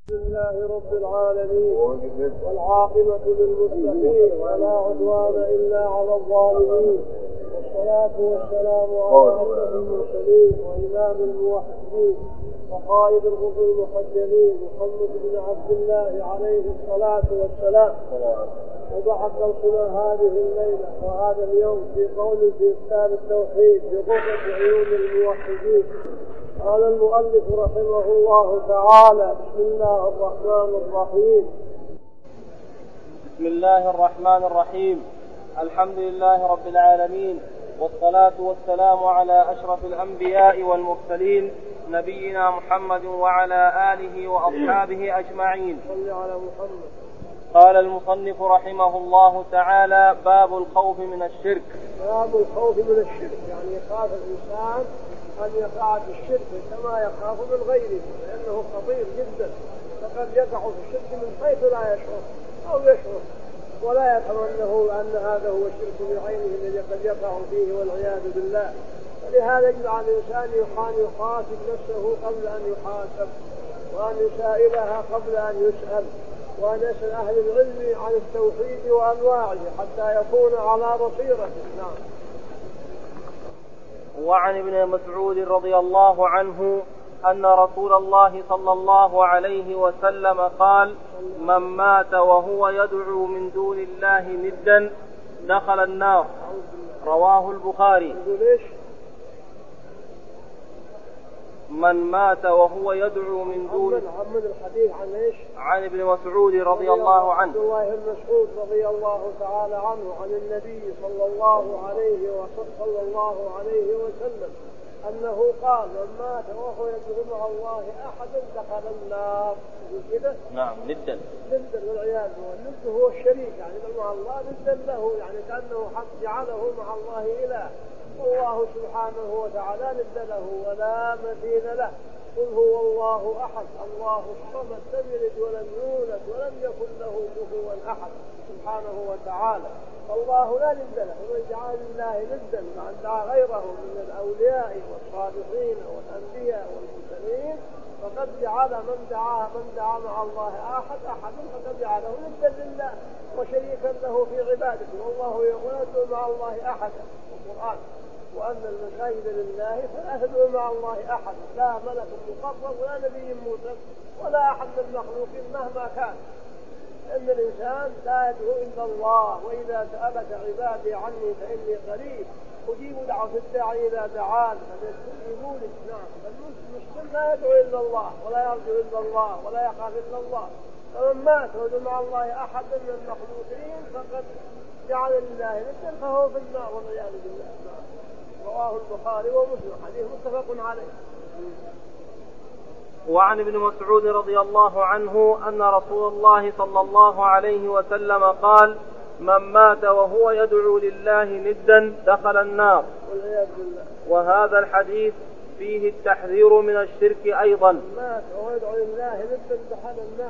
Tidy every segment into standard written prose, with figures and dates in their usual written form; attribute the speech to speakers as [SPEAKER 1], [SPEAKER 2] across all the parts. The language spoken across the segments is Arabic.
[SPEAKER 1] لله رب العالمين والعاقبة للمتقين ولا عدوان إلا على الظالمين، والصلاة والسلام على أشرف المرسلين وإمام الموحدين وقائد الغر المحجلين محمد بن عبد الله عليه الصلاة والسلام. وضحت درسنا هذه الليلة وهذا اليوم في قول في كتاب التوحيد بغرة عيون الموحدين. قال المؤلف رحمه الله تعالى: بسم الله الرحمن الرحيم.
[SPEAKER 2] بسم الله الرحمن الرحيم. الحمد لله رب العالمين، والصلاة والسلام على أشرف الأنبياء والمرسلين نبينا محمد وعلى آله وأصحابه أجمعين.
[SPEAKER 1] صل على محمد.
[SPEAKER 2] قال المصنف رحمه الله تعالى: باب الخوف من الشرك.
[SPEAKER 1] باب الخوف من الشرك، يعني يخاف الإنسان أن يقع في الشرك كما يخاف من غيره، لأنه خطير جدا، فقد يقع في الشرك من حيث لا يشعر أو يشعر ولا يتمنى أن هذا هو الشرك بعينه الذي قد يقع فيه والعياذ بالله. فلهذا يجب على الإنسان يحاسب نفسه قبل أن يحاسب، وأن يسائلها قبل أن يسأل، وأن يسأل أهل العلم عن التوحيد وأنواعه حتى يكون على بصيرة. نعم.
[SPEAKER 2] وعن ابن مسعود رضي الله عنه أن رسول الله صلى الله عليه وسلم قال: من مات وهو يدعو من دون الله ندا دخل النار. رواه البخاري. من مات وهو يدعو من دون
[SPEAKER 1] الحديث
[SPEAKER 2] عن ابن مسعود رضي الله عنه.
[SPEAKER 1] عبد الله بن مسعود رضي الله تعالى عنه عن النبي صلى الله عليه وسلم أنه قال: من مات وهو يدعو مع الله أحدا دخل النار. كده؟
[SPEAKER 2] نعم. ندا
[SPEAKER 1] والعياذ بالله. الند هو الشريك، يعني مع الله ندا له، يعني كأنه حق جعله مع الله إله، والله سبحانه وتعالى ند له ولا مثيل له. قل هو الله أحد الله الصمد لم يلد ولم يولد ولم يكن له كفوا أحد سبحانه وتعالى. الله لا ند له، ومن جعل لله ندا مع دعا غيره من الأولياء والصالحين والأنبياء والمرسلين فقد جعل من دعا مع الله أحد فقد جعله ندا لله وشريكا له في عبادته. والله يقول: ادعوا مع الله أحدا في القرآن، وأن المساجد لله فلا تدعوا مع الله أحد، لا ملك مقرب ولا نبي مرسل ولا أحد من المخلوقين مهما كان، لأن الإنسان لا يدعو إلا الله. وإذا سألك عبادي عني فإني قريب أجيب دعوة الداعي إذا دعان فليستجيبوا لي. نعم. فالمسلم لا يدعو إلا الله ولا يرجو إلا الله ولا يخاف إلا الله. فمن مات ويدعو مع الله أحد من المخلوقين فقد جعل لله ندا فهو في النار والعياذ بالله. رواه البخاري ومسلم، حديث متفق عليه.
[SPEAKER 2] وعن ابن مسعود رضي الله عنه أن رسول الله صلى الله عليه وسلم قال: من مات وهو يدعو لله ندا دخل النار.
[SPEAKER 1] والعياذ بالله.
[SPEAKER 2] وهذا الحديث فيه التحذير من الشرك أيضا.
[SPEAKER 1] مات وهو يدعو لله ندا دخل النار.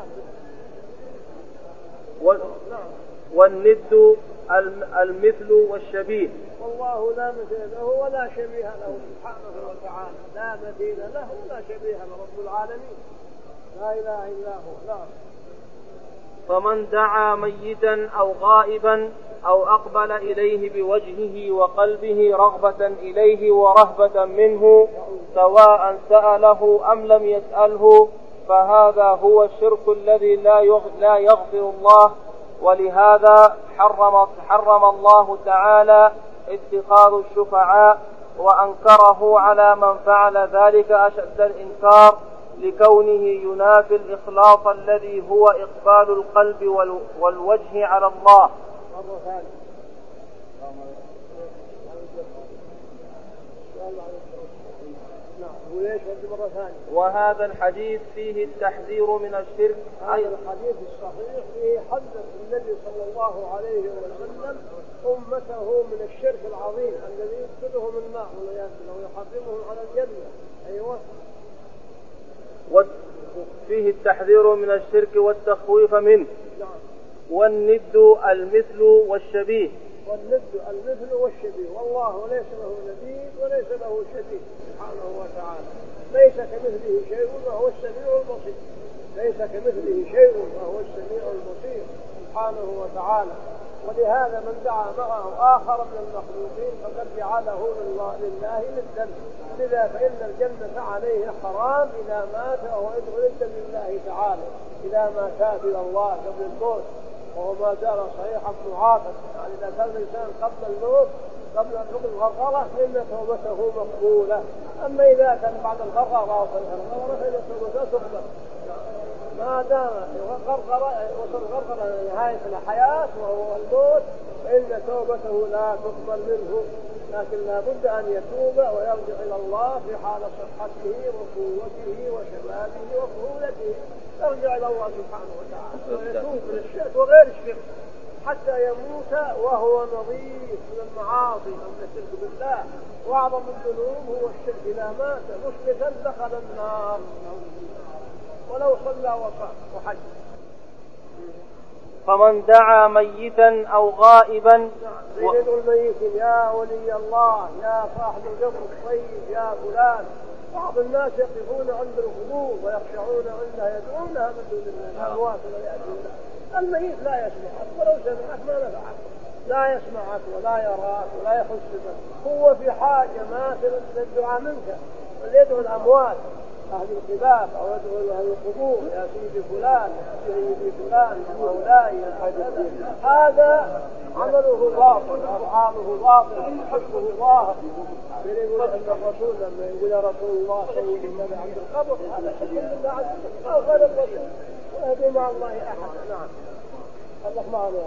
[SPEAKER 2] والند المثل والشبيه،
[SPEAKER 1] والله لا مثيل له ولا شبيه له سبحانه وتعالى، لا مثيل له ولا شبيه له رب العالمين، لا إله إلا هو. لا.
[SPEAKER 2] فمن دعا ميتا أو غائبا أو أقبل إليه بوجهه وقلبه رغبة إليه ورهبة منه سواء سأله أم لم يسأله فهذا هو الشرك الذي لا يغفر الله. ولهذا حرم الله تعالى اتخاذ الشفعاء، وأنكره على من فعل ذلك أشد الإنكار، لكونه ينافي الإخلاص الذي هو إقبال القلب والوجه على الله. وهذا الحديث فيه التحذير من الشرك.
[SPEAKER 1] هذا الحديث الصحيح فيه حذر النبي صلى الله عليه وسلم أمته من الشرك العظيم الذي يدخلهم النار ويحرمهم على الجنة. أيوة.
[SPEAKER 2] وفيه التحذير من الشرك والتخويف منه.
[SPEAKER 1] نعم.
[SPEAKER 2] والند المثل والشبيه.
[SPEAKER 1] والند المثل والشبيه، والله ليس له نديد وليس له شبيه سبحانه وتعالى، ليس كمثله شيء وهو السميع البصير. ليس كمثله شيء وهو السميع البصير سبحانه وتعالى. ولهذا من دعا معه آخر من المخلوقين فقد جعله لله ندا. لذا فإن الجنة عليه حرام إذا مات وهو يدعو ندا لله تعالى إذا ما تاب إلى الله قبل الموت، وهو ما زال صحيحا معافى. يعني إذا كان الإنسان قبل الموت قبل أن يقبل الغرغرة فإن توبته مقبولة. أما إذا كان بعد الغرغرة أو الغرغرة فإن توبته تقبل ما دام وصل الغرغرة لنهاية الحياة وهو الموت، فإن توبته لا تقبل منه. لكن لا بد أن يتوب ويرجع إلى الله في حال صحته وقوته وشبابه وفهولته، يرجع إلى الله سبحانه وتعالى ويتوب من الشرك وغير الشرك حتى يموت وهو نظيف من المعاصي أو الشرك بالله. وأعظم الذنوب هو الشرك، إذا مات مشركا دخل النار ولو صلى وصام وحج.
[SPEAKER 2] فمن دعا ميتا أو غائبا
[SPEAKER 1] يدعو الميت يا ولي الله يا صاحب القبر الطيب يا فلان. بعض الناس يقفون عند القبور ويخشعون عندها يدعونها من دون الله الأموات لا يأتون. الميت لا يسمعك ولو سمعك ما نفعك، لا يسمعك ولا يراك ولا يحس بك، هو في حاجة ماثلا للدعاء منك. فليدعو الأموات أهل القباب أو يدعو أهل القبور يا سيدي فلان يا سيدي فلان يا مولاي هذا عمله باطل أفعاله باطل حسبه ظاهر. يقول أن الرسول لما يقول يا رسول الله صلى الله عليه وسلم عند القبر هذا حسب الله عز وجل أو غير الرسول ويهدي مع الله أحد. نعم الله معنا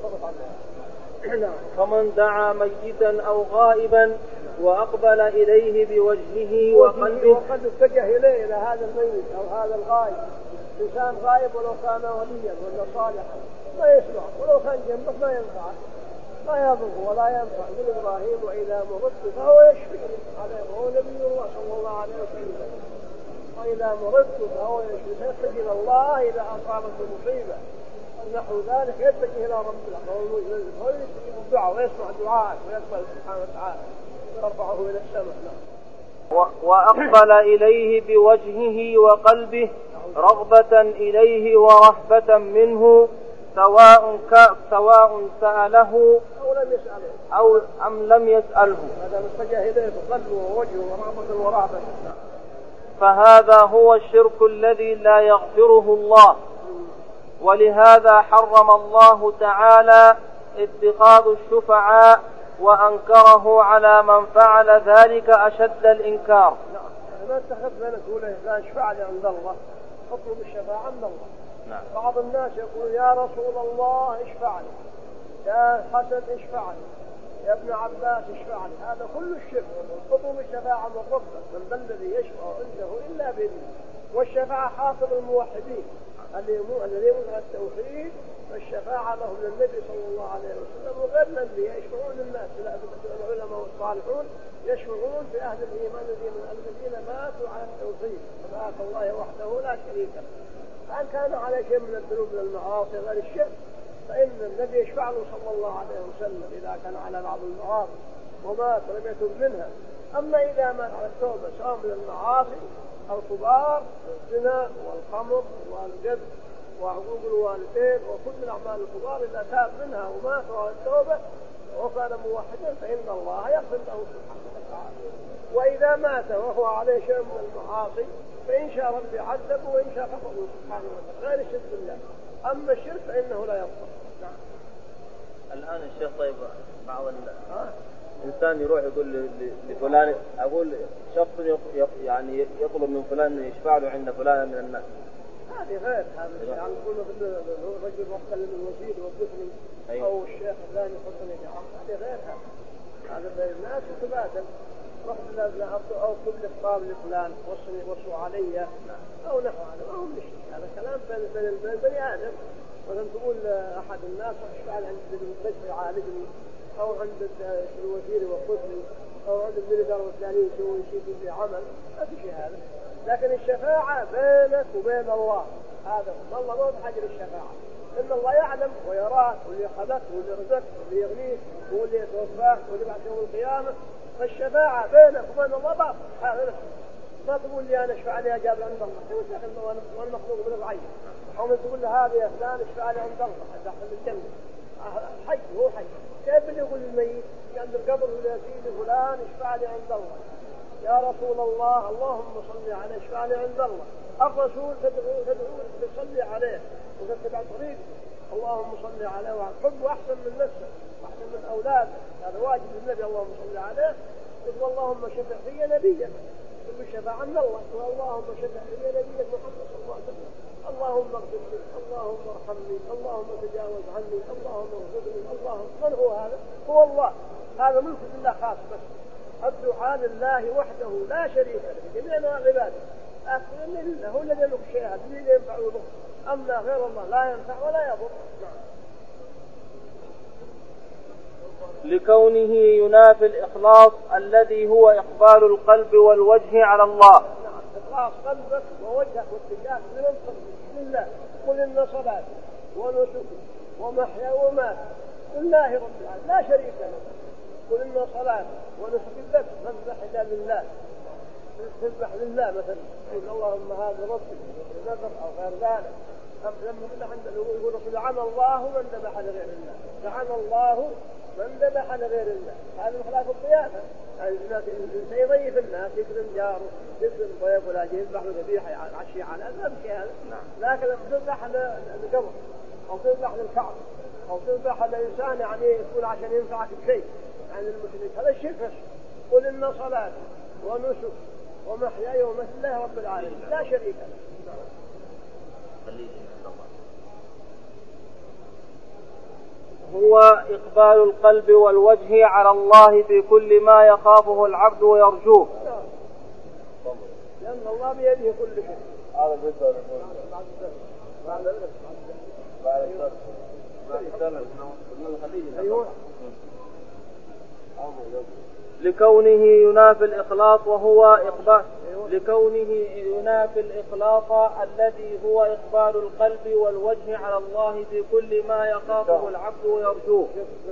[SPEAKER 2] فمن دعا ميتا أو غائبا وأقبل إليه بوجهه وقلبه
[SPEAKER 1] وقد اتجه إليه إلى هذا الميت أو هذا الغائب. إنسان غائب ولو كان وليا ولا صالحا ما يسمع، ولو كان جنبك ما ينفع لا يضر ولا ينفع. من إبراهيم وإذا مرضت فهو يشفي عليه وهو نبي الله صلى الله عليه وسلم. وإذا مرضت فهو يشفي فيتجه إلى الله إذا أصابت المصيبة نحو ذلك يتجه إلى رب العالمين ويستجيب الدعاء ويسمع الدعاء ويقبل سبحانه وتعالى ويرفعه إلى السماء.
[SPEAKER 2] وأقبل إليه بوجهه وقلبه رغبة إليه ورهبة منه سواء سأله أو أم لم يسأله.
[SPEAKER 1] هذا متجه إليه بقلبه ووجهه ورغبة ورهبة.
[SPEAKER 2] فهذا هو الشرك الذي لا يغفره الله. ولهذا حرم الله تعالى اتخاذ الشفعاء وأنكره على من فعل ذلك أشد الإنكار.
[SPEAKER 1] ما اتخذ ذلك ولا لا يشفع لي عند الله، اطلب الشفاعة عند الله.
[SPEAKER 2] نعم.
[SPEAKER 1] بعض الناس يقول يا رسول الله اشفع لي، يا حسن اشفع لي، يا ابن عباس اشفع لي. هذا كل الشرك. اطلب الشفاعة من ربك، من ذا الذي يشفع عنده إلا بإذنه. والشفاعة حاصل الموحدين الذين يؤمنون التوحيد، فالشفاعة لهم للنبي صلى الله عليه وسلم وغير الأنبياء يشفعون للناس. العلماء والصالحون يشفعون في أهل الإيمان الذين ماتوا على التوحيد وذات الله وحده لا شريك له. فإن كان على شيء من الذنوب من المعاصي غير الشرك فإن النبي يشفع له صلى الله عليه وسلم إذا كان على بعض المعاصي ومات ولم يتوب منها. أما إذا مات على التوبة سواء من المعاصي الكبار الزنا والخمر والجد وعقوق الوالدين وكل الأعمال الكبار إذا تاب منها ومات على التوبة وكان موحدا فإن الله يغفر له سبحانه وتعالى. وإذا مات وهو عليه شيء من المعاصي فإن شاء ربي عذبه وإن شاء غفره سبحانه وتعالى غير الشرك بالله. أما الشرك فإنه لا يغفر. نعم.
[SPEAKER 2] الآن الشيخ طيب بعض الإنسان يروح يقول لفلان أقول شخص يعني يطلب من فلان أن يشفع له عند فلان من الناس.
[SPEAKER 1] هذه غير هذا الشيء. يعني يقول الرجل وكل الوزير وقفني أو الشيخ الثاني يحطني في عمر. هذه غير هذا بين الناس وتبادل. رحت أو كل إخبار لفلان وصوا علي أو نحو هذا ما هو مشكلة. هذا كلام بين بني آدم. مثلا تقول أحد الناس اشفع عند المستشفى يعالجني أو عند الوزير وقفني أو عند الدار الثاني يسوي شيء في عمل ما في شيء هذا. لكن الشفاعة بينك وبين الله هذا الله ما بحاجة للشفاعة. إن الله يعلم ويراك واللي خلقك واللي رزقك واللي يغنيك واللي يتوفاك واللي بعد يوم القيامة. فالشفاعة بينك وبين الله باطل هذا نفسه. ما تقول لي أنا اشفع لي أجاب عند الله وأنا مخلوق من العين، أو من تقول له هذا يا فلان اشفع لي عند الله داخل الجنة. حي هو حي، كيف اللي يقول الميت عند القبر يا سيدي فلان اشفع لي عند الله يا رسول الله اللهم صل عليه اشفع لي عند الله. الرسول تدعو تصلي عليه وتتبع طريقه، اللهم صل عليه وحبه أحسن من نفسه وأحسن من أولاده، هذا واجب النبي اللهم صل عليه. قل اللهم شفع في نبيك بالشفاعة عند الله، اللهم شفع في نبيك محمد صلى الله عليه وسلم، اللهم اغفر لي اللهم ارحمني اللهم تجاوز عني اللهم اغفر لي اللهم. من هو هذا؟ هو الله، هذا ملك لله خاص بس. الدعاء لله وحده لا شريك له جميع انواع العباده، لكن لله هو الذي يملك الشيء هذا الذي ينفع ويضر، اما غير الله لا ينفع ولا يضر.
[SPEAKER 2] لكونه ينافي الإخلاص الذي هو إقبال القلب والوجه على الله.
[SPEAKER 1] نعم، إخلاص قلبك ووجهك واتجاهك لله. قل إن صلاتي ونسكي ومحياي وماتي لله رب العالمين لا شريك له. قل إن صلاتي ونسكي لك نذبح لله، تذبح لله مثلا يقول اللهم هذا ربي نذر أو غير ذلك. لما يقول رسول لعن الله من ذبح لغير الله، لعن الله من ذبح لغير الله. هذا خلاف الضيافة، يعني الإنسان يضيف الناس يكرم جاره يكرم ضيف ولا يذبح له ذبيحة عشية على هذا شيء هذا. لكن لما تذبح للقبر أو تذبح للكعبة أو تذبح لإنسان يعني يكون عشان ينفعك بشيء عن المشرك هذا الشرك. قل إن صلاتي ونسك ومحياي ومماتي لله رب العالمين لا شريك له.
[SPEAKER 2] هو إقبال القلب والوجه على الله في كل ما يخافه العبد ويرجوه.
[SPEAKER 1] لأن الله بيده كل شيء.
[SPEAKER 2] هذا بالنسبة لكونه ينافي الإخلاص وهو إقبال لكونه ينافي الإخلاص الذي هو إقبال القلب والوجه على الله في كل ما يخافه العبد ويرجوه.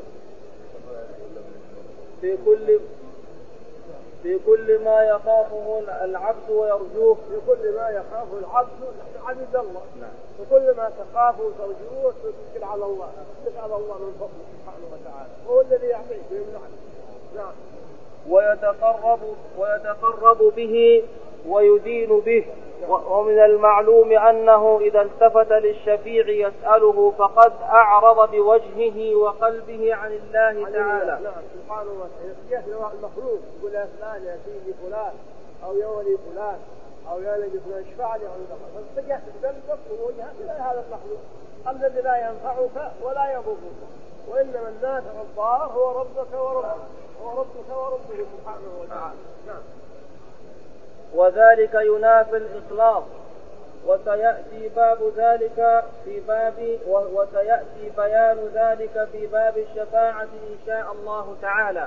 [SPEAKER 2] في كل ما يخافه العبد ويرجوه.
[SPEAKER 1] في كل ما يخافه العبد عبد الله. وكل ما تخافه وترجوه تتكل على الله، تسأل الله من فضله سبحانه وتعالى، وهو الذي يعطيك ويمنعك. نعم.
[SPEAKER 2] ويتقرب به ويدين به. ومن المعلوم أنه إذا التفت للشفيع يسأله فقد أعرض بوجهه وقلبه عن الله تعالى.
[SPEAKER 1] نعم سبحانه وتعالى. كيف المخلوق يقول يا فلان يا سيدي فلان أو يا ولي فلان أو يا نبي فلان اشفع لي عند الله، فاتجهت بقلبك ووجهك إلى هذا المخلوق الذي لا ينفعك ولا يضرك، وإنما النافع الضار هو ربك وربه سبحانه وتعالى. نعم.
[SPEAKER 2] وذلك ينافي الإخلاص، وسيأتي بيان ذلك في باب الشفاعة إن شاء الله تعالى.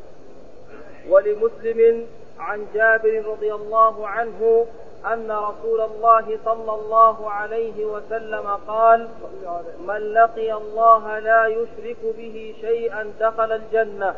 [SPEAKER 2] ولمسلم عن جابر رضي الله عنه أن رسول الله صلى الله عليه وسلم قال: من لقي الله لا يشرك به شيئا دخل الجنة،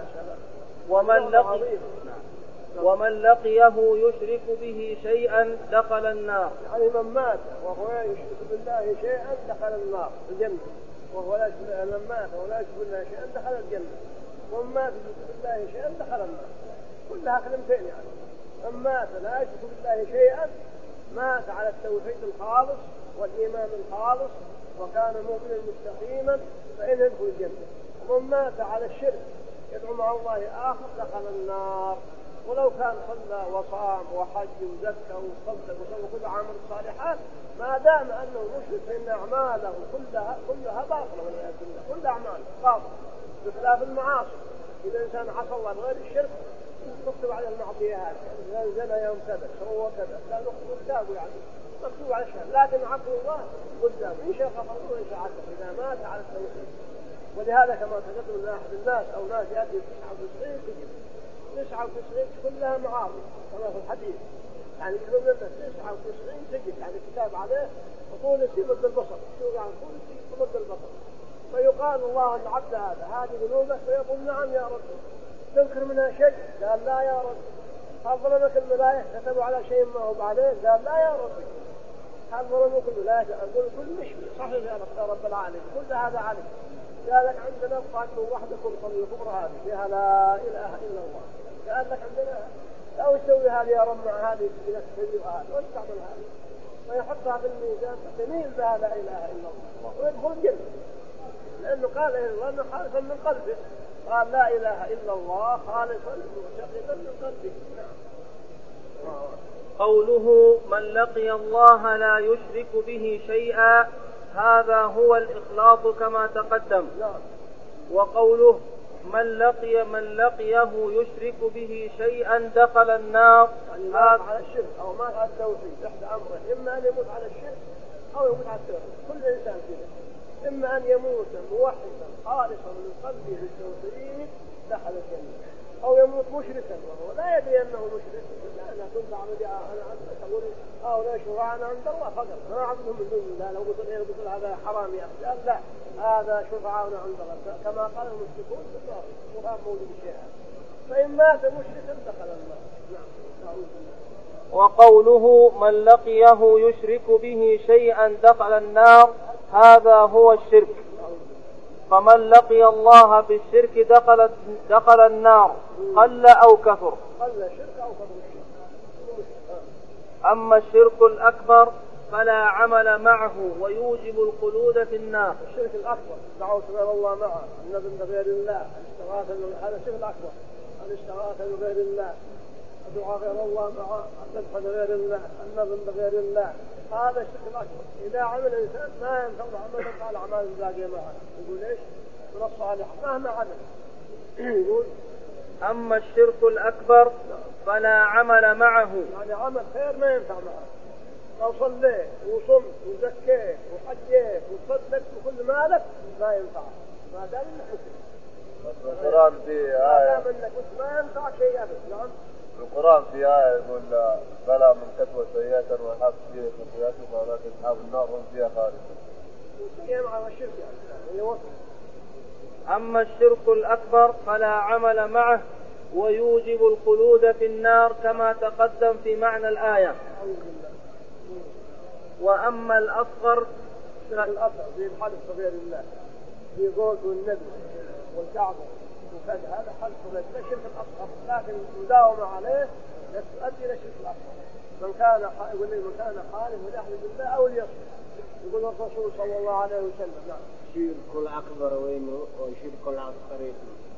[SPEAKER 2] ومن لقيه يشرك به شيئا دخل النار.
[SPEAKER 1] يعني من مات وهو يشرك بالله شيئا دخل النار الجنة، من مات ولا يشرك بالله شيئا دخل الجنة، ومن مات يشرك بالله شيئا دخل النار. كلها كلمتين يعني. من مات لا يشرك بالله شيئا مات على التوحيد الخالص والإيمان الخالص وكان مؤمنا مستقيما فإنه يدخل الجنة. ومن مات على الشرك يدعو مع الله آخر دخل النار، ولو كان صلى وصام وحج وزكى وصدق وسوى كل عمل الصالحات ما دام أنه مشرك فإن أعماله كلها باطلة والعياذ بالله، كل أعماله باطلة بخلاف المعاصي. إذا إنسان عصى الله بغير الشرك تكتب على المعصية هذه، إذا زنى يوم كذا سوى كذا لا نكتب يعني مكتوب على الشهر، لكن عفو الله قدام إن شاء غفر وإن شاء عفو إذا مات على التوحيد. ولهذا كما تقدم من أحد الناس أو ناس يأتي 99 كلها معاصي كما في الحديث، يعني كل من 99 تجد يعني كتاب عليه وطول السي مد البصر، شو يعني طول السي مد البصر، فيقال الله أن عبد هذه ذنوبه، فيقول نعم يا رب. تنكر منها شيء؟ قال لا يا رب. هل ظلمك الملائكة كتبوا على شيء ما هو بعدين؟ قال لا يا ربي. هل ظلمك الملائكة؟ أقول كل مش صحيح يا رب العالمين، كل هذا عليك. قال لك عندنا قاتلوا وحدكم صلوا الكبرى هذه فيها لا إله إلا الله. قال لك عندنا لا يسوي هذه يا رب مع هذه تسوي هذه واستعمل هذه ويحطها في الميزان فتميل بها لا إله إلا الله ويدخل الجنة، لأنه قال إلا أنه خالصا من قلبه، قال لا إله إلا الله خالصا مشققا من قلبه.
[SPEAKER 2] قوله من لقي الله لا يشرك به شيئا هذا هو الإخلاص كما تقدم. وقوله من لقيه يشرك به شيئا دخل النار
[SPEAKER 1] يعني مات على الشرك أو مات على التوحيد إحدى أمرين، إما أن يموت على الشرك أو يموت على التوحيد. كل إنسان كذا، إما أن يموت موحدا خالصا من قلبه بالتوحيد دخل الجنة، أو يموت مشركا وهو لا يدري أنه مشرك. لا كنت أعبد أقول لا شفعاء عند الله فقط ما عبدهم من دون الله. لو قلت هذا حرام يا أخي لا هذا شفعاء عند الله كما قال المشركون في النار وقام موجود الشيء. فإن مات مشركا دخل النار. نعم.
[SPEAKER 2] وقوله من لقيه يشرك به شيئا دخل النار هذا هو الشرك. فمن لقي الله بالشرك دخل النار قل أو كثر. أما الشرك الأكبر فلا عمل معه ويوجب الخلود في النار.
[SPEAKER 1] الشرك الأكبر دعوة غير الله معه، النذر بغير الله، الاستغاثة هذا الشرك الأكبر، الاستغاثة بغير الله، الدعاء غير الله معه، الذبح بغير الله، النذر بغير الله، هذا الشرك الأكبر. إذا عمل الإنسان ما ينفع عمله على الأعمال الباقية معه. يقول إيش؟ من الصالح مهما عمل. يقول
[SPEAKER 2] أما الشرك الأكبر فلا عمل معه،
[SPEAKER 1] يعني عمل خير ما ينفع معه. لو صليت وصمت وزكيت وحجيت وتصدقت وكل مالك ما ينفع ما دام انك مسلم.
[SPEAKER 3] القرآن في آية
[SPEAKER 1] ما دام انك ما ينفع شيء ابدا. نعم.
[SPEAKER 3] القرآن في آية يقول بلى من كتب سيئة وحق فيه خطيئته فأولئك أصحاب النار هم فيها خالدون.
[SPEAKER 1] هي مع الشرك يعني.
[SPEAKER 2] أما الشرك الأكبر فلا عمل معه ويوجب الخلود في النار كما تقدم في معنى الآية. وأما الأصغر
[SPEAKER 1] زي الحلف بغير الله في قول والنبي والكعبة وكذا هذا حلف بغير الله شرك الأصغر، لكن مداومة عليه يؤدي إلى شرك الأصغر. من كان خالف وليحلف بالله أو ليصبر. يقول الرسول صلى الله عليه وسلم نعم.
[SPEAKER 4] الشرك الأكبر وين والشرك الأصغر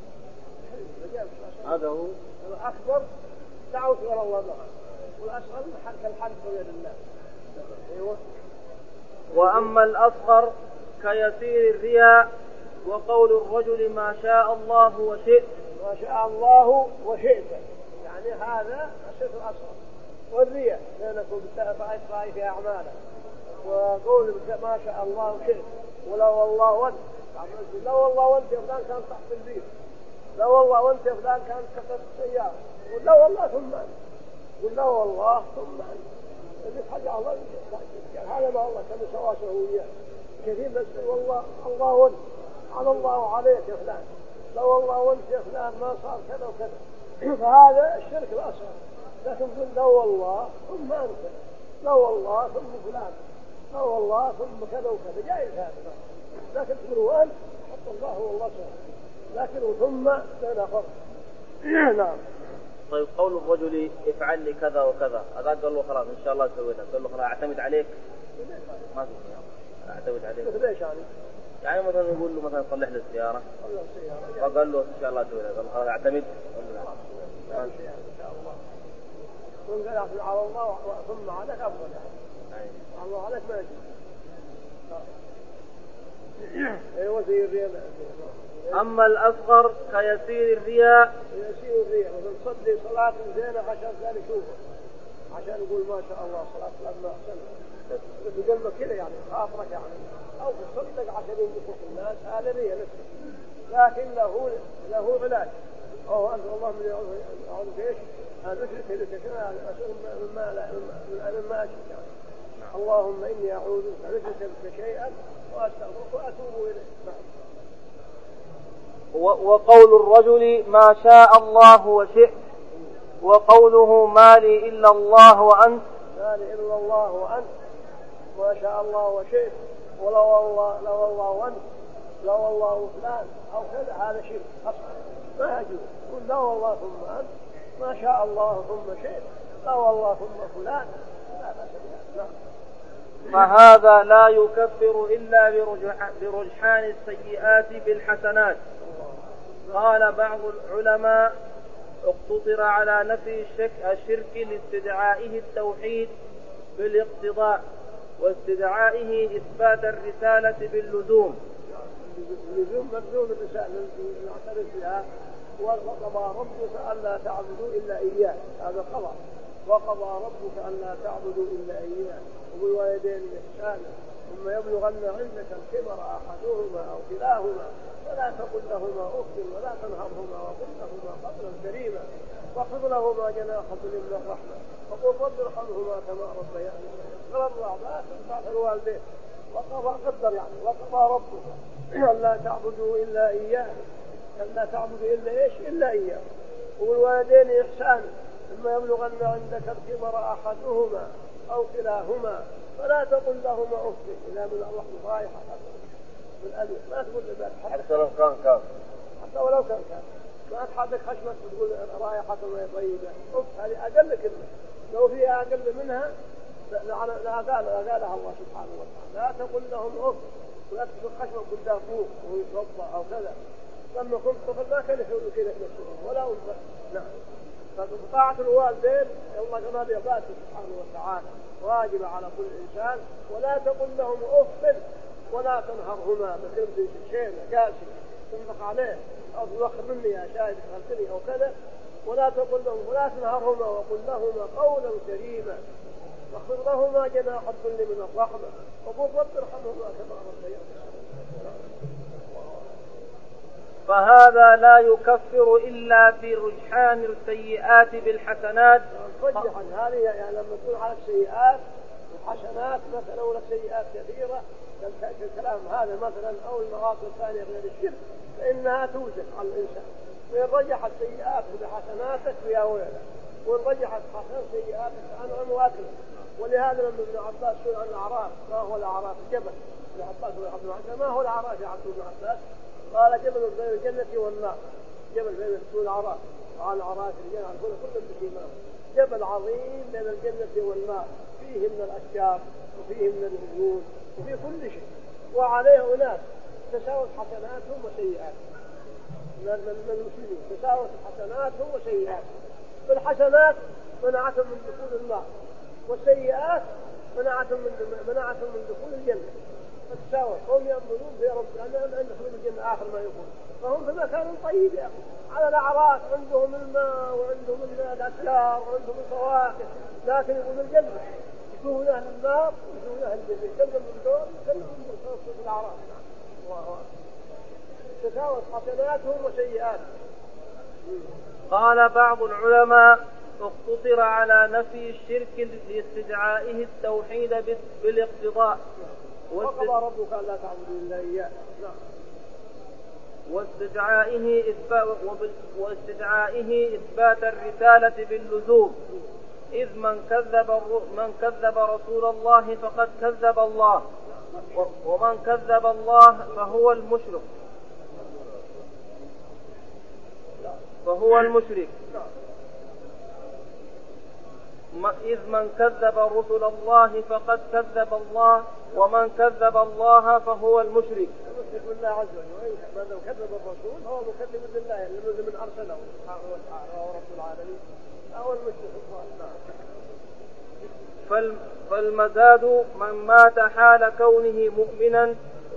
[SPEAKER 4] هذا هو
[SPEAKER 1] الأكبر دعوة غير الله معه، والأصغر كالحلف بغير الله. أيوة.
[SPEAKER 2] وأما الأصغر كيسير الرياء وقول الرجل ما شاء الله وشئت.
[SPEAKER 1] ما شاء الله وشئت يعني هذا الشرك الأصغر. والرياء لأنكم بالتأفاء في أعماله، وقول ما شاء الله وشئت ولا والله وانت لا والله وانت يا فلان كان تحت البيت، لا والله وانت يا فلان كان كسرت السيارة، ولا والله ثم انت، ولا والله ثم انت. اللي حاجة الله هذا ما الله كان سواسه وياه كثير بس والله الله وانت على الله وعليك يا فلان، لا والله وانت يا فلان ما صار كذا وكذا. فهذا الشرك الأصغر. لكن تقول لا والله ثم انت، لا والله ثم فلان، لا والله ثم كذا وكذا جائز هذا. لكن تقولوا أنت حط الله والله سبحانه، لكن ثم لا فرق. نعم.
[SPEAKER 2] طيب قول الرجل افعل لي كذا وكذا، هذا قال له خلاص إن شاء الله سويتها، قال له خلاص أعتمد عليك. ما في أعتمد عليك.
[SPEAKER 1] ليش
[SPEAKER 2] يعني مثلا يقول له مثلا صلح لي السيارة، فقال له إن شاء الله سويتها، قال له خلاص أعتمد.
[SPEAKER 1] إن شاء الله. قل على الله ثم عليك أفضل يعني. الله عليك ما يجب. أيوة زي الرياء.
[SPEAKER 2] أما الأصغر كيسير الرياء.
[SPEAKER 1] يسير الرياء ونصلي صلاة زينة عشان ذلك شوفه عشان يقول ما شاء الله صلاة لما أحسن بقلبك كده يعني خاطرك يعني، أو تصدق عشان ينقصك الناس هذا رياء نفسه، لكن له علاج. أو أنت الله من أعوذ بإيش أن أشرك لك شيئا مما أشرك يعني. اللهم إني أعوذ أن أشرك بك شيئا وأستغفرك وأتوب إليك.
[SPEAKER 2] وقول الرجل ما شاء الله وشئت وقوله ما لي إلا الله وأنت.
[SPEAKER 1] ما لي إلا الله وأنت، ما شاء الله وشئت، ولو الله وأنت، لو الله فلان أو كذا، هذا شيء أصلا ما يجوز. قل لو الله ثم أنت، ما شاء الله ثم شئت، لو الله ثم فلان، لا بأس بها.
[SPEAKER 2] فهذا لا يكفر إلا برجحان السيئات بالحسنات. قال بعض العلماء اقتصر على نفي الشرك لاستدعائه التوحيد بالاقتضاء، واستدعائه إثبات الرسالة باللزوم.
[SPEAKER 1] اللزوم ملزوم الرسالة نعترف بها. وقضى ربك ألا تعبدوا إلا إياه، هذا قضى. وقضى ربك ألا تعبدوا إلا إياه وبالوالدين إحسانا، ثم يبلغن عندك الكبر أحدهما أو كلاهما فلا تقل لهما أف ولا تنهرهما وقل لهما قولا كريما، واخفض لهما جناح الذل من الرحمة، وقل رب ارحمهما كما ربياني صغيرا. لا تنفع الوالدين. وقدر يعني وقضى ربك ألا تعبدوا إلا إياه، ألا تعبدوا إلا إيش؟ إلا إياه. وبالوالدين إحسانا، ثم يبلغن عندك الكبر أحدهما أو كلاهما فلا تقل لهما أف. إذا من الرحمة رايحة بالألف ما تقول لذلك
[SPEAKER 3] حتى لو كان كافر،
[SPEAKER 1] حتى ولو كان كافر ما تحدك خشمك تقول رايحة وهي طيبة. أف هذه أقل كلمة، لو فيها أقل منها لا قالها الله سبحانه وتعالى. لا تقل لهم أف ولا تحدك خشمك قدام فوق ويتوضأ أو كذا. لما كنت طفل ما كان يحاول كذا نفسه ولا أنثى. نعم. فطاعة الوالدين الله كما بيقاته سبحانه وتعالى واجب على كل إنسان. ولا تقل لهم أف ولا تنهرهما بكلمة شيء كاسي تنفق عليه أو توخر مني يا شاهد خلتني أو كذا. ولا تقل لهم ولا تنهرهما وقل لهما قولا كريما، واخفض لهما جناح الذل من الرحمة، وقل رب ارحمهما كما ربياني.
[SPEAKER 2] فهذا لا يكفر إلا برجحان السيئات بالحسنات.
[SPEAKER 1] رجحا هذه يعني لما تكون على السيئات والحسنات مثلا، ولا سيئات كثيرة الكلام هذا مثلا أو المواقف الثانية غير الشرك فإنها توزن على الإنسان. وإن رجحت سيئات بحسناتك فيها ولد، وإن رجحت حسنات سيئاتك أنعم وأكل. ولهذا لما ابن عباس سئل عن الأعراف ما هو الأعراف؟ الجبل. ابن عباس ما هو الأعراف يا عبد ابن عباس؟ قال جبل بين الجنة والنار. جبل بين الأعراف، قال الأعراف الجنة كلهم بسيماهم. جبل عظيم بين الجنة والنار، فيه من الأشجار وفيه من النجوم وفيه كل شيء، وعليه أناس تساوت حسناتهم وسيئاتهم. من المسلمين تساوت حسناتهم وسيئاتهم. فالحسنات منعتهم من دخول النار، والسيئات منعتهم من دخول الجنة. فتساوت. هم يأمنون في رب أن يدخلوا الجنة آخر ما يكون، فهم في مكان طيب يا أخي. على الأعراف عندهم الماء وعندهم الأشجار وعندهم الفواكه، لكن يقول الجنة يشوفون أهل النار ويشوفون أهل الجنة، يكلم من دون يكلم من دون في الأعراف. تساوت حسناتهم وسيئاتهم.
[SPEAKER 2] قال بعض العلماء اقتصر على نفي الشرك لاستدعائه التوحيد بالاقتضاء،
[SPEAKER 1] وقضى ربك ألا تعبدوا إلا إياه.
[SPEAKER 2] واستدعائه إثبات الرسالة باللزوم. إذ من كذب رسول الله فقد كذب الله، ومن كذب الله فهو المشرك. إذ من كذب رسل الله فقد كذب الله، ومن كذب الله فهو المشرك.
[SPEAKER 1] المشرك بالله عز وجل. من كذب الرسول هو مكذب بالله الذي من أرسله سبحانه وتعالى وهو رب العالمين، هو المشرك.
[SPEAKER 2] فالمزاد من مات حال كونه مؤمنا.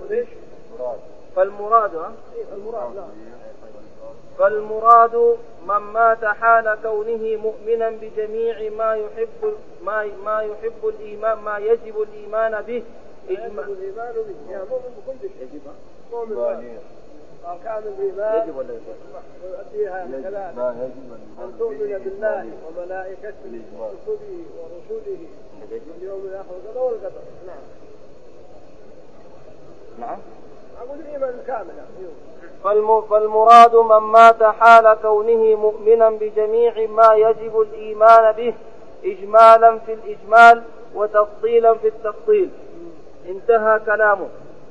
[SPEAKER 2] فالمراد من مات حال كونه مؤمنا بجميع ما يحب الإيمان، ما يجب الإيمان به.
[SPEAKER 1] يجب الإيمان به، يعني مؤمن بكل شيء. مؤمن أركان الإيمان يجب ولا يؤديها ثلاثة: أن تؤمن بالله وملائكته وكتبه ورسله واليوم الآخر والقدر. نعم. أقول الإيمان كامل.
[SPEAKER 2] فالمراد من مات حال كونه مؤمنا بجميع ما يجب الإيمان به إجمالا في الإجمال وتفصيلا في التفصيل. انتهى كلامه.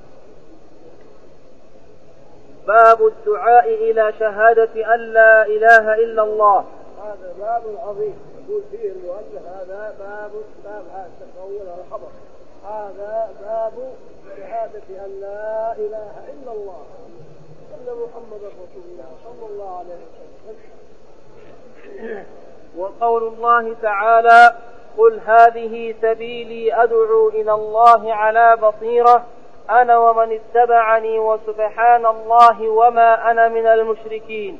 [SPEAKER 2] باب الدعاء إلى شهادة أن لا إله إلا الله.
[SPEAKER 1] هذا باب عظيم يقول فيه المؤلف هذا باب تحول الخبر. هذا باب شهادة أن لا إله إلا الله أن محمد رسول الله صلى الله عليه وسلم.
[SPEAKER 2] وقول الله تعالى قل هذه سبيلي أدعو إلى الله على بصيرة أنا ومن اتبعني وسبحان الله وما أنا من المشركين.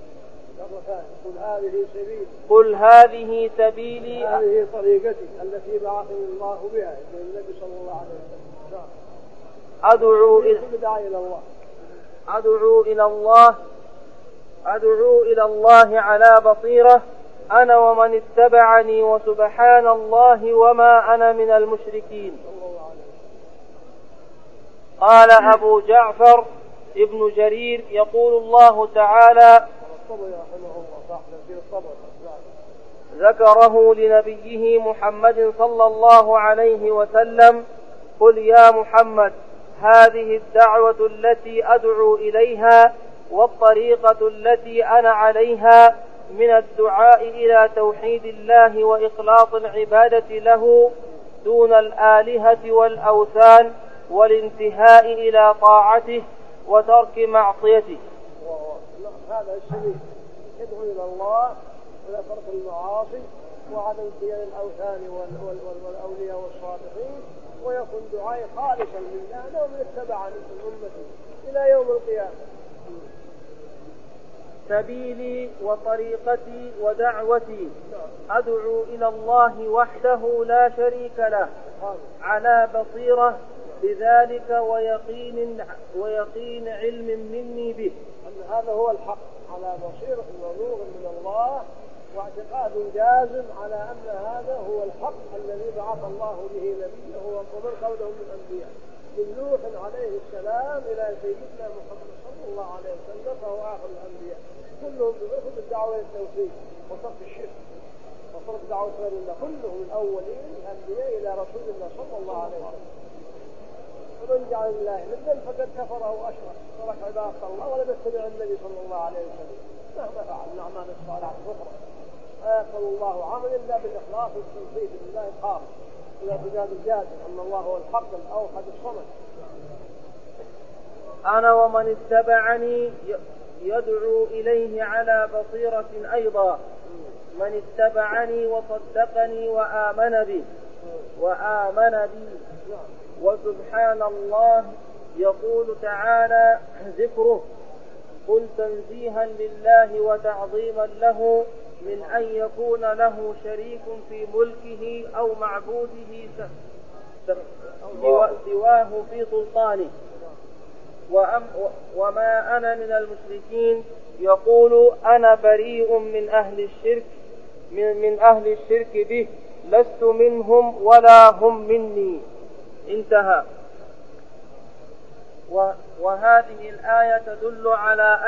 [SPEAKER 2] قل هذه سبيلي
[SPEAKER 1] هذه طريقتي التي بعثني الله بها النبي صلى الله عليه وسلم.
[SPEAKER 2] أدعو إلى الله على بصيرة أنا ومن اتبعني وسبحان الله وما أنا من المشركين. قال أبو جعفر ابن جرير يقول الله تعالى ذكره لنبيه محمد صلى الله عليه وسلم قل يا محمد هذه الدعوة التي أدعو إليها والطريقة التي أنا عليها من الدعاء إلى توحيد الله وإخلاص العبادة له دون الآلهة والأوثان والانتهاء إلى طاعته وترك معصيته.
[SPEAKER 1] هذا السبيل يدعو إلى الله إلى ترك المعاصي وعدم قيام الأوثان والأولياء والصالحين ويكون دعاء خالصا لله ومن اتبعني من أمتي إلى يوم القيامة.
[SPEAKER 2] سبيلي وطريقتي ودعوتي أدعو إلى الله وحده لا شريك له على بصيرة بذلك ويقين علم مني به.
[SPEAKER 1] أن هذا هو الحق على بصيرة ونور من الله واعتقاد جازم على أن هذا هو الحق الذي بعث الله به نبيه ومن قوله من الأنبياء من نوح عليه السلام إلى سيدنا محمد صلى الله عليه وسلم فهو آخر الأنبياء كلهم بمثل الدعوة للتوحيد وترك الشرك وترك دعوة غير الله كلهم من أولين الأنبياء إلى رسول الله صلى الله عليه وسلم. ومن جعل الله ندا فقد كفر وأشرك ترك عبادة الله ولم يتبع النبي صلى الله عليه وسلم مهما فعل من أعمال الصالحات الأخرى لا يقبل الله عمل إلا بالإخلاص والتوحيد لله الخالص والاعتقاد الجازم أن الله هو الحق الأوحد الصمد.
[SPEAKER 2] أنا ومن اتبعني يدعو إليه على بصيرة أيضا من اتبعني وصدقني وآمن بي وسبحان الله يقول تعالى ذكره قل تنزيها لله وتعظيما له من أن يكون له شريك في ملكه أو معبوده سواه في سلطانه وما أنا من المشركين يقول أنا بريء من أهل الشرك به لست منهم ولا هم مني. انتهى. وهذه الآية تدل على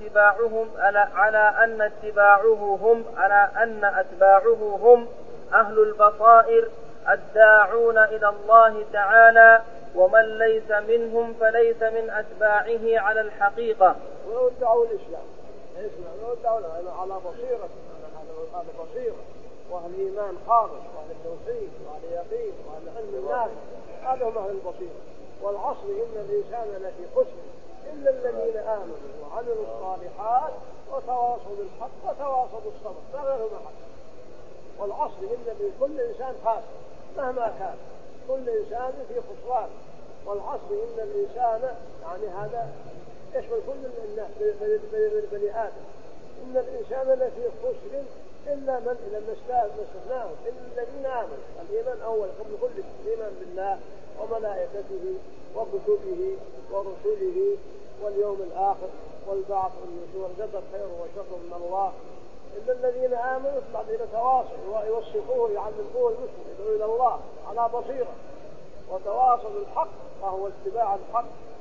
[SPEAKER 2] أن أتباعه هم أهل البصائر الداعون إلى الله تعالى ومن ليس منهم فليس من أتباعه على الحقيقة.
[SPEAKER 1] ولو ادعوا الإسلام ولو ادعوا على بصيرة على بصيرة وأهل إيمان خالص وأهل التوحيد وأهل يقين وأهل علم الناس هذا هم أهل البصيرة. والعصر إن الإنسان لفي خسر إلا الذين آمنوا وعملوا الصالحات وتواصوا بالحق وتواصوا بالصبر لا غيرهم أحد. والعصر إن كل إنسان خاسر مهما كان كل إنسان في خسران. والعصر إن الإنسان يعني هذا يشمل كل الناس بني آدم إن الإنسان لفي خسر إلا من إلى استثناهم إلا الذين آمنوا. الإيمان أول قبل كل شيء الإيمان بالله وملائكته وكتبه ورسله واليوم الآخر والبعث والنشور والقدر خير وشر من الله إلا الذين آمنوا بعد تواصوا ويوصفوه يعلموه المسلم يدعو إلى الله على بصيرة وتواصوا بالحق وهو اتباع الحق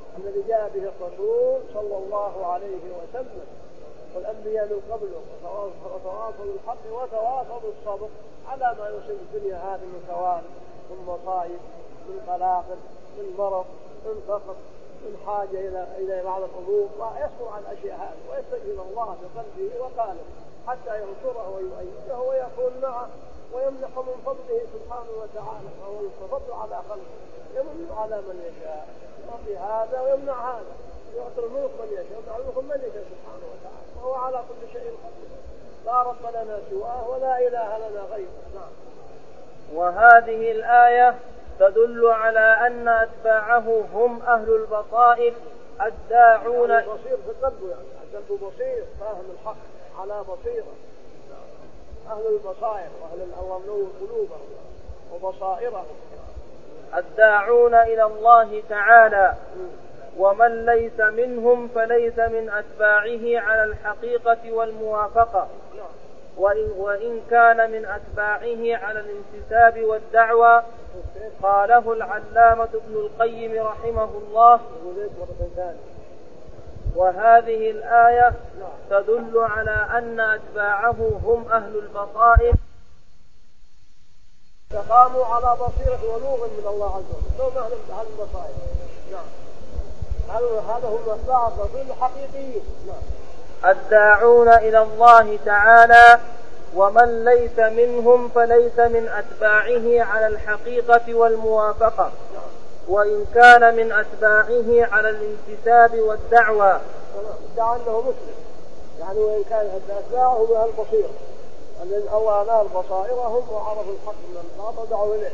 [SPEAKER 1] الذي جاء به الرسول صلى الله عليه وسلم والأنبياء من قبله، وتواصلوا الحق وتواصلوا الصبر على ما يصيب الدنيا هذه من كوارث، من مصائب، من قلاقل، من مرض، من فقر، من حاجة إلى بعض الأمور، ويصبر على الأشياء هذه ويستجيب الله بقلبه وقالبه حتى ينصره ويؤيده ويكون معه ويمنح من فضله سبحانه وتعالى، وهو الفضل على خلقه، يمن على من يشاء، يعطي هذا ويمنع هذا، يعطي الملك من يشاء ويمنع الملك من يشاء سبحانه وتعالى، وهو على كل شيء قدير، لا رب لنا سواه ولا إله لنا غيره. نعم.
[SPEAKER 2] وهذه الآية تدل على أن أتباعه هم أهل البصائر الداعون.
[SPEAKER 1] يعني بصير في قلبه، يعني القلب بصير فاهم الحق على بصيرة، أهل البصائر وأهل الأوامر قلوبهم وبصائرهم
[SPEAKER 2] الداعون إلى الله تعالى، ومن ليس منهم فليس من أتباعه على الحقيقة والموافقة، وإن كان من أتباعه على الانتساب والدعوة. قاله العلامة ابن القيم رحمه الله. وهذه الآية تدل على أن أتباعه هم أهل البصائر
[SPEAKER 1] استقاموا على بصيرة ونور من الله عز وجل، هم أهل البصائر. نعم. هذا هم أتباع الرسول الحقيقيين. نعم.
[SPEAKER 2] الداعون إلى الله تعالى، ومن ليس منهم فليس من أتباعه على الحقيقة والموافقة، وإن كان من أتباعه على الانتساب والدعوة.
[SPEAKER 1] ادعى أنه مسلم، يعني وإن كان أتباعه بها البصيرة، لأن الله نال بصائرهم وعرفوا الحق من الباطل ودعوا إليه،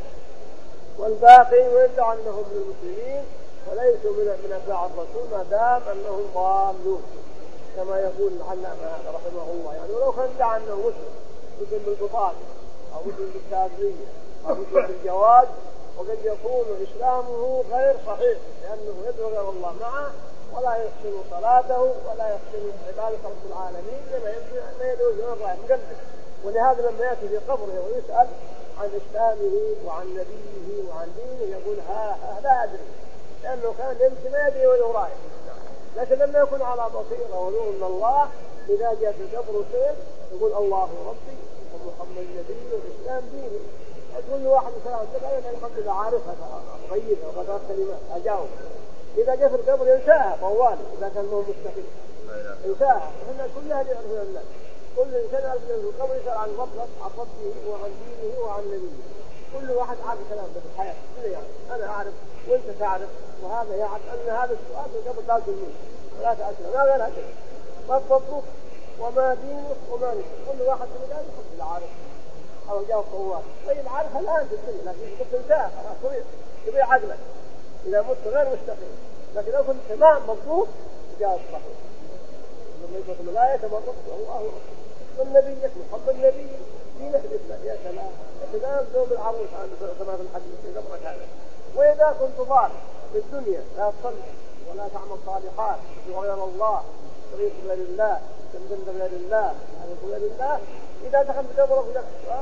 [SPEAKER 1] والباقي يدعى أنهم من المسلمين وليسوا من أتباع الرسول ما دام أنهم ضالون، كما يقول العلامة هذا رحمه الله. يعني ولو كان ادعى أنه مسلم مسلم بالبطاقة أو مسلم بالتابعية أو مسلم بالجواز، وقد يكون إسلامه غير صحيح لأنه يدعو غير الله معه ولا يحسن صلاته ولا يحسن عبادة رب العالمين، لما يمكن أن يدعو غير الله مقدس. ولهذا لما يأتي في قبره ويسأل عن إسلامه وعن نبيه وعن دينه يقول لا أدري، لأنه كان يمشي ما يدري ولا رايح. لكن لما يكون على بصيرة ونور من الله، إذا جاء في قبره سئل يقول الله ربي ومحمد نبي والإسلام ديني. تقول له واحد سلام تقول الحمد لله عارفها طيبة وقدرت كلمات أجاوب. إذا جاء في القبر ينساها طوالي إذا كان مو مستقيم ينساها. إحنا كلها يعرفون الله، كل إنسان يعرف في القبر يسأل عن ربه وعن دينه وعن نبيه. كل واحد عارف كلام في الحياة، يعني أنا أعرف وأنت تعرف وهذا يعرف أن هذا السؤال في القبر لا تلمين ولا تأسر ما غير هكذا. ما تفضلك وما دينك وما نسك، كل واحد من ذلك يحب العارف أو جاوب طوال. طيب عارفها الآن تسمي، لكن كنت تنساها خلاص تبيع عقلك إذا مت غير مستقيم. لكن لو كنت تمام مضبوط جاوب صحيح. لما يقول الملائكة مرضت الله والنبي محب النبي دينه الإسلام. يا سلام الآن دوم العروس عند سماء الحديث في قبرك هذا. وإذا كنت ضال في الدنيا لا تصلي ولا تعمل صالحات غير الله، طريق غير الله، تندم غير الله، على غير الله، إذا دخلت قبرك لك سؤال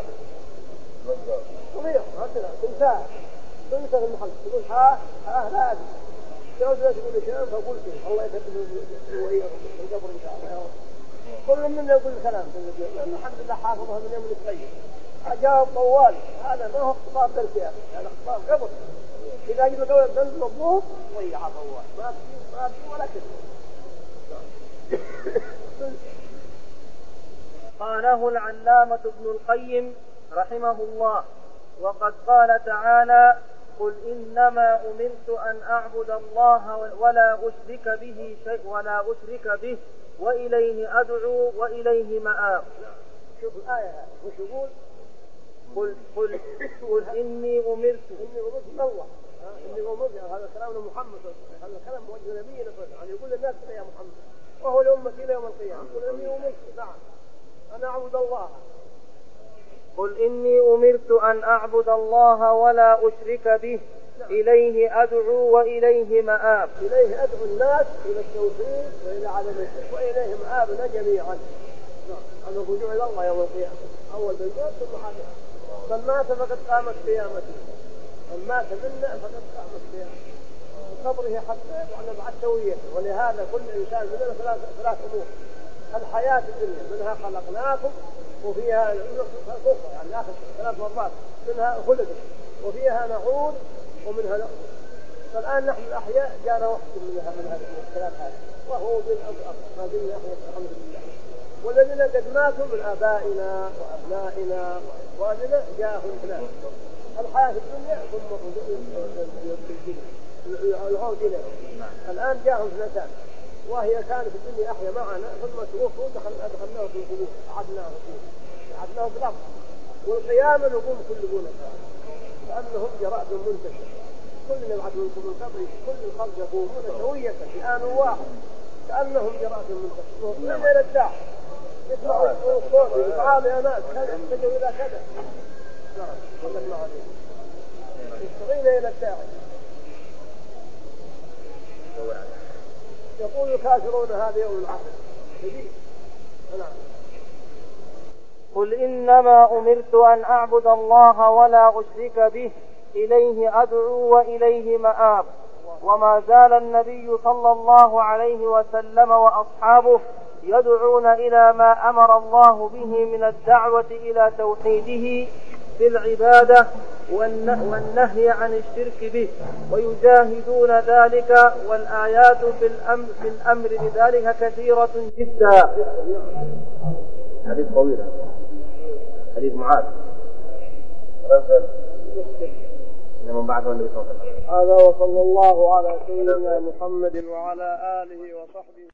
[SPEAKER 1] صغير هكذا تنسى في المحل تقول لا أدري جاوز لا تقول شيئا فقلت الله يكتب وهي في القبر إن شاء الله. كل منا يقول الكلام لأنه الحمد لله حافظها من يوم الإسرائيل. أجاب طوال هذا ما هو اختصار بالكيان، هذا اختصار قبر. إذا جب قبر بند مضبوط ضيع طوال ما في ولا كذب.
[SPEAKER 2] قاله العلامة ابن القيم رحمه الله. وقد قال تعالى: قل إنما أمرت أن أعبد الله ولا أشرك به شيء وإليه أدعو وإليه مآب.
[SPEAKER 1] شوف الآية وش يقول؟
[SPEAKER 2] قل إني أمرت
[SPEAKER 1] الله إني أمرت. هذا كلام محمد، هذا كلام موجه نبينا يعني يقول للناس يا محمد وهو لأمتي إلى يوم القيامة. قل إني أمرت نعم أن أعبد الله.
[SPEAKER 2] قل إني أمرت أن أعبد الله ولا أشرك به إليه أدعو وإليه مآب.
[SPEAKER 1] إليه أدعو الناس إلى التوحيد وإلى عدم الشرك وإليه مآبنا جميعا. أن الرجوع إلى الله يوم القيامة أول بالموت ثم حاجة. من مات فقد قامت قيامته، من مات منا فقد قامت قيامته. قبره حتى يعني بعد سويته. ولهذا كل إنسان مننا ثلاث أمور: الحياة الدنيا منها خلقناكم وفيها نخرج، يعني ناخذ 3 مرات، منها خلق وفيها نعود ومنها نخرج. فالآن نحن الأحياء جانا وقت من هذه الثلاث هذه، وهو بالأرض ما زلنا نحيا الحمد لله. والذين قد ماتوا من آبائنا وأبنائنا وأخواننا جاءهم اثنان: الحياة الدنيا ثم العود إليه. الآن جاءهم اثنتان، وهي كانت في الدنيا أحيا معنا ثم توفوا دخلناه في القبور، عدناه في الأرض. والقيامة نقوم كلنا كأنهم جراد منتشر، كل يبعث منكم من قبره، كل الخلق يقومون سوية في آن واحد كأنهم جراد منتشر. من إلى الداع يسمعوا الصوت تعالوا يا ناس كذا تجوا إلى كذا. نعم ولا عليه يستغينا إلى الداعي. يقول الكافرون هذا يوم العصر شديد. نعم.
[SPEAKER 2] قل إنما أمرت أن أعبد الله ولا أشرك به إليه أدعو وإليه مآب. وما زال النبي صلى الله عليه وسلم وأصحابه يدعون إلى ما أمر الله به من الدعوة إلى توحيده في العبادة والنهي عن الشرك به، ويجاهدون ذلك، والآيات في الأمر بذلك كثيرة جدا. حديث طويل، حديث معاذ من بعد النبي صلى الله عليه وسلم.
[SPEAKER 1] هذا وصلى الله على سيدنا محمد وعلى آله وصحبه.